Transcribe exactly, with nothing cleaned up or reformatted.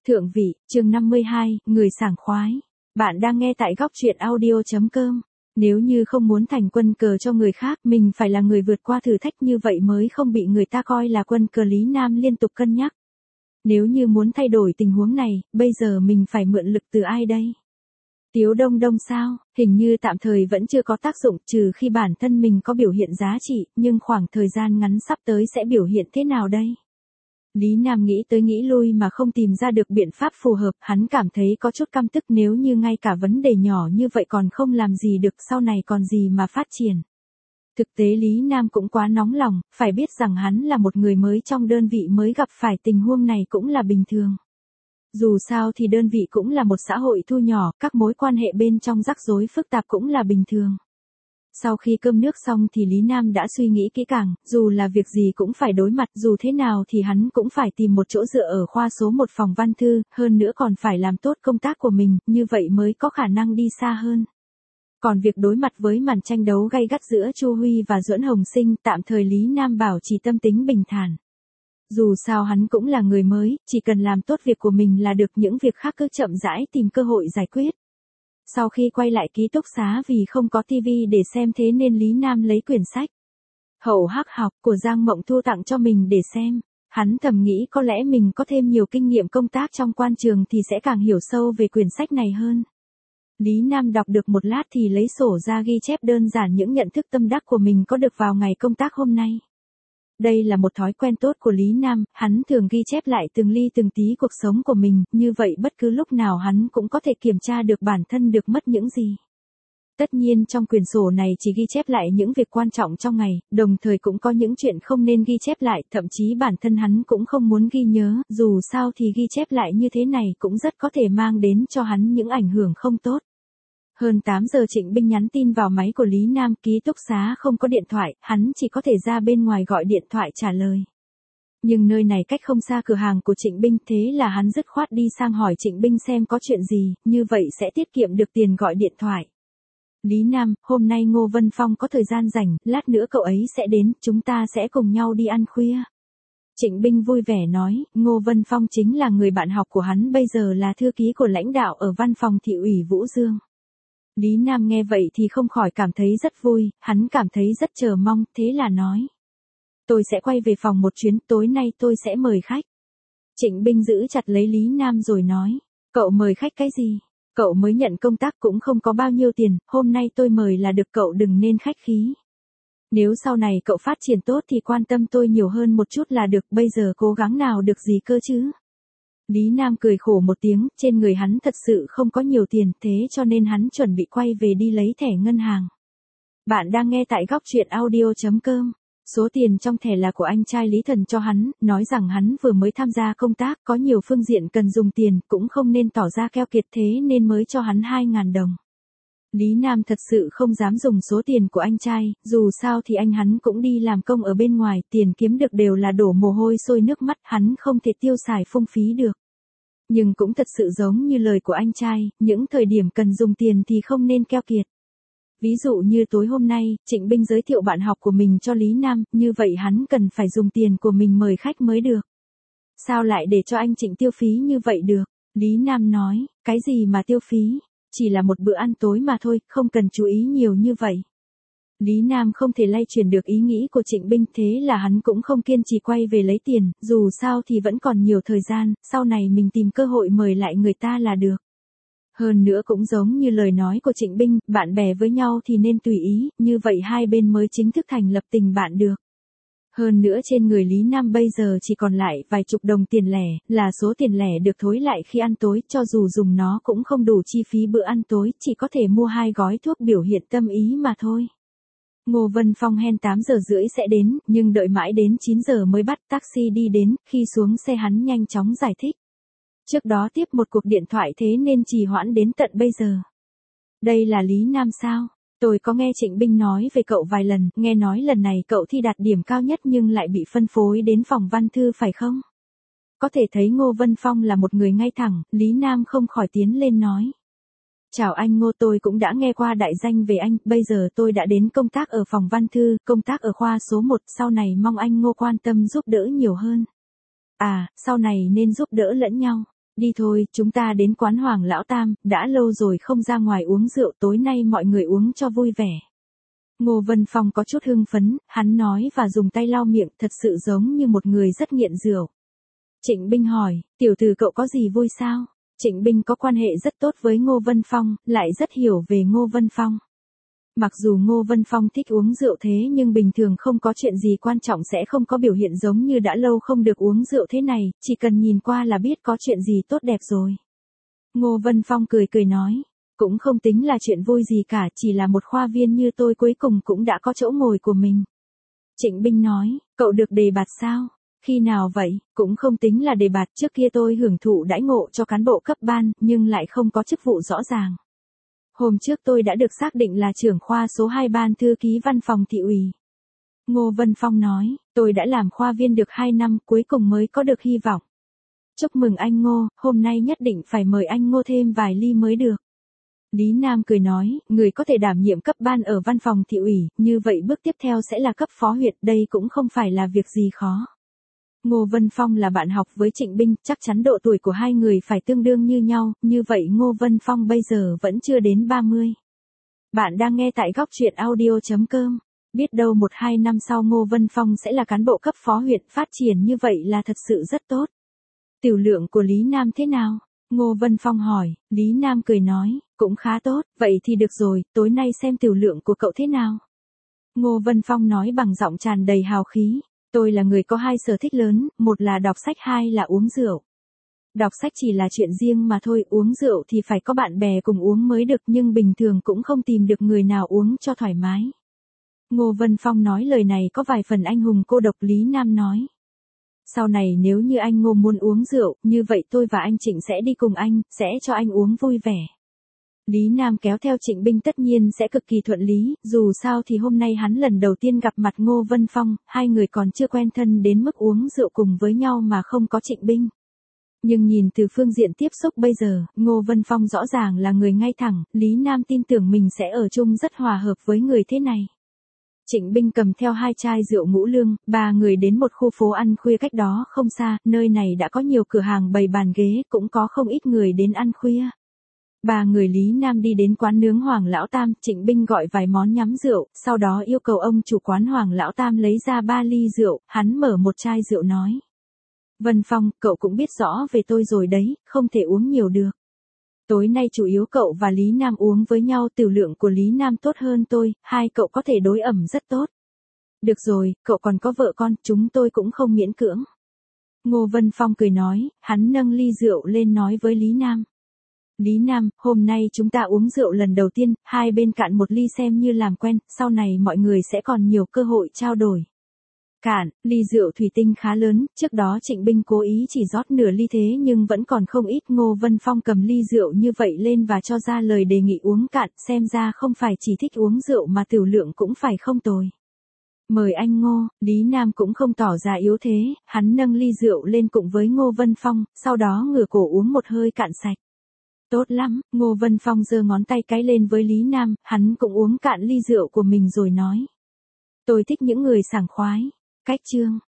Thượng vị, chương năm mươi hai, người sảng khoái. Bạn đang nghe tại góc truyện audio chấm com. Nếu như không muốn thành quân cờ cho người khác, mình phải là người vượt qua thử thách như vậy mới không bị người ta coi là quân cờ. Lý Nam liên tục cân nhắc. Nếu như muốn thay đổi tình huống này, bây giờ mình phải mượn lực từ ai đây? Tiếu Đông Đông sao? Hình như tạm thời vẫn chưa có tác dụng, trừ khi bản thân mình có biểu hiện giá trị, nhưng khoảng thời gian ngắn sắp tới sẽ biểu hiện thế nào đây? Lý Nam nghĩ tới nghĩ lui mà không tìm ra được biện pháp phù hợp, hắn cảm thấy có chút căm tức nếu như ngay cả vấn đề nhỏ như vậy còn không làm gì được, sau này còn gì mà phát triển. Thực tế Lý Nam cũng quá nóng lòng, phải biết rằng hắn là một người mới trong đơn vị mới gặp phải tình huống này cũng là bình thường. Dù sao thì đơn vị cũng là một xã hội thu nhỏ, các mối quan hệ bên trong rắc rối phức tạp cũng là bình thường. Sau khi cơm nước xong thì Lý Nam đã suy nghĩ kỹ càng, dù là việc gì cũng phải đối mặt, dù thế nào thì hắn cũng phải tìm một chỗ dựa ở khoa số một phòng văn thư, hơn nữa còn phải làm tốt công tác của mình, như vậy mới có khả năng đi xa hơn. Còn việc đối mặt với màn tranh đấu gay gắt giữa Chu Huy và Duẫn Hồng Sinh, tạm thời Lý Nam bảo trì tâm tính bình thản. Dù sao hắn cũng là người mới, chỉ cần làm tốt việc của mình là được, những việc khác cứ chậm rãi tìm cơ hội giải quyết. Sau khi quay lại ký túc xá vì không có tivi để xem thế nên Lý Nam lấy quyển sách Hậu Hắc Học của Giang Mộng Thu tặng cho mình để xem. Hắn thầm nghĩ có lẽ mình có thêm nhiều kinh nghiệm công tác trong quan trường thì sẽ càng hiểu sâu về quyển sách này hơn. Lý Nam đọc được một lát thì lấy sổ ra ghi chép đơn giản những nhận thức tâm đắc của mình có được vào ngày công tác hôm nay. Đây là một thói quen tốt của Lý Nam, hắn thường ghi chép lại từng ly từng tí cuộc sống của mình, như vậy bất cứ lúc nào hắn cũng có thể kiểm tra được bản thân được mất những gì. Tất nhiên trong quyển sổ này chỉ ghi chép lại những việc quan trọng trong ngày, đồng thời cũng có những chuyện không nên ghi chép lại, thậm chí bản thân hắn cũng không muốn ghi nhớ, dù sao thì ghi chép lại như thế này cũng rất có thể mang đến cho hắn những ảnh hưởng không tốt. Hơn tám giờ Trịnh Binh nhắn tin vào máy của Lý Nam, ký túc xá không có điện thoại, hắn chỉ có thể ra bên ngoài gọi điện thoại trả lời. Nhưng nơi này cách không xa cửa hàng của Trịnh Binh, thế là hắn dứt khoát đi sang hỏi Trịnh Binh xem có chuyện gì, như vậy sẽ tiết kiệm được tiền gọi điện thoại. Lý Nam, hôm nay Ngô Vân Phong có thời gian rảnh, lát nữa cậu ấy sẽ đến, chúng ta sẽ cùng nhau đi ăn khuya. Trịnh Binh vui vẻ nói, Ngô Vân Phong chính là người bạn học của hắn, bây giờ là thư ký của lãnh đạo ở văn phòng thị ủy Vũ Dương. Lý Nam nghe vậy thì không khỏi cảm thấy rất vui, hắn cảm thấy rất chờ mong, thế là nói. Tôi sẽ quay về phòng một chuyến, tối nay tôi sẽ mời khách. Trịnh Binh giữ chặt lấy Lý Nam rồi nói, cậu mời khách cái gì? Cậu mới nhận công tác cũng không có bao nhiêu tiền, hôm nay tôi mời là được, cậu đừng nên khách khí. Nếu sau này cậu phát triển tốt thì quan tâm tôi nhiều hơn một chút là được, bây giờ cố gắng nào được gì cơ chứ? Lý Nam cười khổ một tiếng, trên người hắn thật sự không có nhiều tiền, thế cho nên hắn chuẩn bị quay về đi lấy thẻ ngân hàng. Bạn đang nghe tại góc truyện audio chấm com. Số tiền trong thẻ là của anh trai Lý Thần cho hắn, nói rằng hắn vừa mới tham gia công tác, có nhiều phương diện cần dùng tiền, cũng không nên tỏ ra keo kiệt, thế nên mới cho hắn hai nghìn đồng. Lý Nam thật sự không dám dùng số tiền của anh trai, dù sao thì anh hắn cũng đi làm công ở bên ngoài, tiền kiếm được đều là đổ mồ hôi sôi nước mắt, hắn không thể tiêu xài phung phí được. Nhưng cũng thật sự giống như lời của anh trai, những thời điểm cần dùng tiền thì không nên keo kiệt. Ví dụ như tối hôm nay, Trịnh Binh giới thiệu bạn học của mình cho Lý Nam, như vậy hắn cần phải dùng tiền của mình mời khách mới được. Sao lại để cho anh Trịnh tiêu phí như vậy được? Lý Nam nói, cái gì mà tiêu phí? Chỉ là một bữa ăn tối mà thôi, không cần chú ý nhiều như vậy. Lý Nam không thể lay chuyển được ý nghĩ của Trịnh Binh, thế là hắn cũng không kiên trì quay về lấy tiền, dù sao thì vẫn còn nhiều thời gian, sau này mình tìm cơ hội mời lại người ta là được. Hơn nữa cũng giống như lời nói của Trịnh Binh, bạn bè với nhau thì nên tùy ý, như vậy hai bên mới chính thức thành lập tình bạn được. Hơn nữa trên người Lý Nam bây giờ chỉ còn lại vài chục đồng tiền lẻ, là số tiền lẻ được thối lại khi ăn tối, cho dù dùng nó cũng không đủ chi phí bữa ăn tối, chỉ có thể mua hai gói thuốc biểu hiện tâm ý mà thôi. Ngô Vân Phong hẹn tám giờ rưỡi sẽ đến, nhưng đợi mãi đến chín giờ mới bắt taxi đi đến, khi xuống xe hắn nhanh chóng giải thích. Trước đó tiếp một cuộc điện thoại thế nên trì hoãn đến tận bây giờ. Đây là Lý Nam sao? Tôi có nghe Trịnh Binh nói về cậu vài lần, nghe nói lần này cậu thi đạt điểm cao nhất nhưng lại bị phân phối đến phòng văn thư phải không? Có thể thấy Ngô Vân Phong là một người ngay thẳng, Lý Nam không khỏi tiến lên nói. Chào anh Ngô, tôi cũng đã nghe qua đại danh về anh, bây giờ tôi đã đến công tác ở phòng văn thư, công tác ở khoa số một, sau này mong anh Ngô quan tâm giúp đỡ nhiều hơn. À, sau này nên giúp đỡ lẫn nhau. Đi thôi, chúng ta đến quán Hoàng Lão Tam, đã lâu rồi không ra ngoài uống rượu, tối nay mọi người uống cho vui vẻ. Ngô Vân Phong có chút hưng phấn, hắn nói và dùng tay lau miệng, thật sự giống như một người rất nghiện rượu. Trịnh Binh hỏi, tiểu tử cậu có gì vui sao? Trịnh Binh có quan hệ rất tốt với Ngô Vân Phong, lại rất hiểu về Ngô Vân Phong. Mặc dù Ngô Vân Phong thích uống rượu thế nhưng bình thường không có chuyện gì quan trọng sẽ không có biểu hiện giống như đã lâu không được uống rượu thế này, chỉ cần nhìn qua là biết có chuyện gì tốt đẹp rồi. Ngô Vân Phong cười cười nói, cũng không tính là chuyện vui gì cả, chỉ là một khoa viên như tôi cuối cùng cũng đã có chỗ ngồi của mình. Trịnh Binh nói, cậu được đề bạt sao? Khi nào vậy? Cũng không tính là đề bạt, trước kia tôi hưởng thụ đãi ngộ cho cán bộ cấp ban, nhưng lại không có chức vụ rõ ràng. Hôm trước tôi đã được xác định là trưởng khoa số hai ban thư ký văn phòng thị ủy. Ngô Vân Phong nói, tôi đã làm khoa viên được hai năm, cuối cùng mới có được hy vọng. Chúc mừng anh Ngô, hôm nay nhất định phải mời anh Ngô thêm vài ly mới được. Lý Nam cười nói, người có thể đảm nhiệm cấp ban ở văn phòng thị ủy, như vậy bước tiếp theo sẽ là cấp phó huyện, đây cũng không phải là việc gì khó. Ngô Vân Phong là bạn học với Trịnh Binh, chắc chắn độ tuổi của hai người phải tương đương như nhau, như vậy Ngô Vân Phong bây giờ vẫn chưa đến ba mươi. Bạn đang nghe tại góc truyện audio chấm com. Biết đâu một hai năm sau Ngô Vân Phong sẽ là cán bộ cấp phó huyện, phát triển như vậy là thật sự rất tốt. Tiểu lượng của Lý Nam thế nào? Ngô Vân Phong hỏi, Lý Nam cười nói, cũng khá tốt, vậy thì được rồi, tối nay xem tiểu lượng của cậu thế nào. Ngô Vân Phong nói bằng giọng tràn đầy hào khí. Tôi là người có hai sở thích lớn, một là đọc sách, hai là uống rượu. Đọc sách chỉ là chuyện riêng mà thôi, uống rượu thì phải có bạn bè cùng uống mới được, nhưng bình thường cũng không tìm được người nào uống cho thoải mái. Ngô Vân Phong nói lời này có vài phần anh hùng cô độc. Lý Nam nói. Sau này nếu như anh Ngô muốn uống rượu, như vậy tôi và anh Trịnh sẽ đi cùng anh, sẽ cho anh uống vui vẻ. Lý Nam kéo theo Trịnh Binh tất nhiên sẽ cực kỳ thuận lý, dù sao thì hôm nay hắn lần đầu tiên gặp mặt Ngô Vân Phong, hai người còn chưa quen thân đến mức uống rượu cùng với nhau mà không có Trịnh Binh. Nhưng nhìn từ phương diện tiếp xúc bây giờ, Ngô Vân Phong rõ ràng là người ngay thẳng, Lý Nam tin tưởng mình sẽ ở chung rất hòa hợp với người thế này. Trịnh Binh cầm theo hai chai rượu ngũ lương, ba người đến một khu phố ăn khuya cách đó không xa, nơi này đã có nhiều cửa hàng bày bàn ghế, cũng có không ít người đến ăn khuya. Ba người Lý Nam đi đến quán nướng Hoàng Lão Tam, Trịnh Binh gọi vài món nhắm rượu, sau đó yêu cầu ông chủ quán Hoàng Lão Tam lấy ra ba ly rượu, hắn mở một chai rượu nói. Vân Phong, cậu cũng biết rõ về tôi rồi đấy, không thể uống nhiều được. Tối nay chủ yếu cậu và Lý Nam uống với nhau, tiểu lượng của Lý Nam tốt hơn tôi, hai cậu có thể đối ẩm rất tốt. Được rồi, cậu còn có vợ con, chúng tôi cũng không miễn cưỡng. Ngô Vân Phong cười nói, hắn nâng ly rượu lên nói với Lý Nam. Lý Nam, hôm nay chúng ta uống rượu lần đầu tiên, hai bên cạn một ly xem như làm quen, sau này mọi người sẽ còn nhiều cơ hội trao đổi. Cạn, ly rượu thủy tinh khá lớn, trước đó Trịnh Binh cố ý chỉ rót nửa ly thế nhưng vẫn còn không ít. Ngô Vân Phong cầm ly rượu như vậy lên và cho ra lời đề nghị uống cạn, xem ra không phải chỉ thích uống rượu mà tiểu lượng cũng phải không tồi. Mời anh Ngô, Lý Nam cũng không tỏ ra yếu thế, hắn nâng ly rượu lên cùng với Ngô Vân Phong, sau đó ngửa cổ uống một hơi cạn sạch. Tốt lắm, Ngô Vân Phong giơ ngón tay cái lên với Lý Nam, hắn cũng uống cạn ly rượu của mình rồi nói. Tôi thích những người sảng khoái. Cách chương.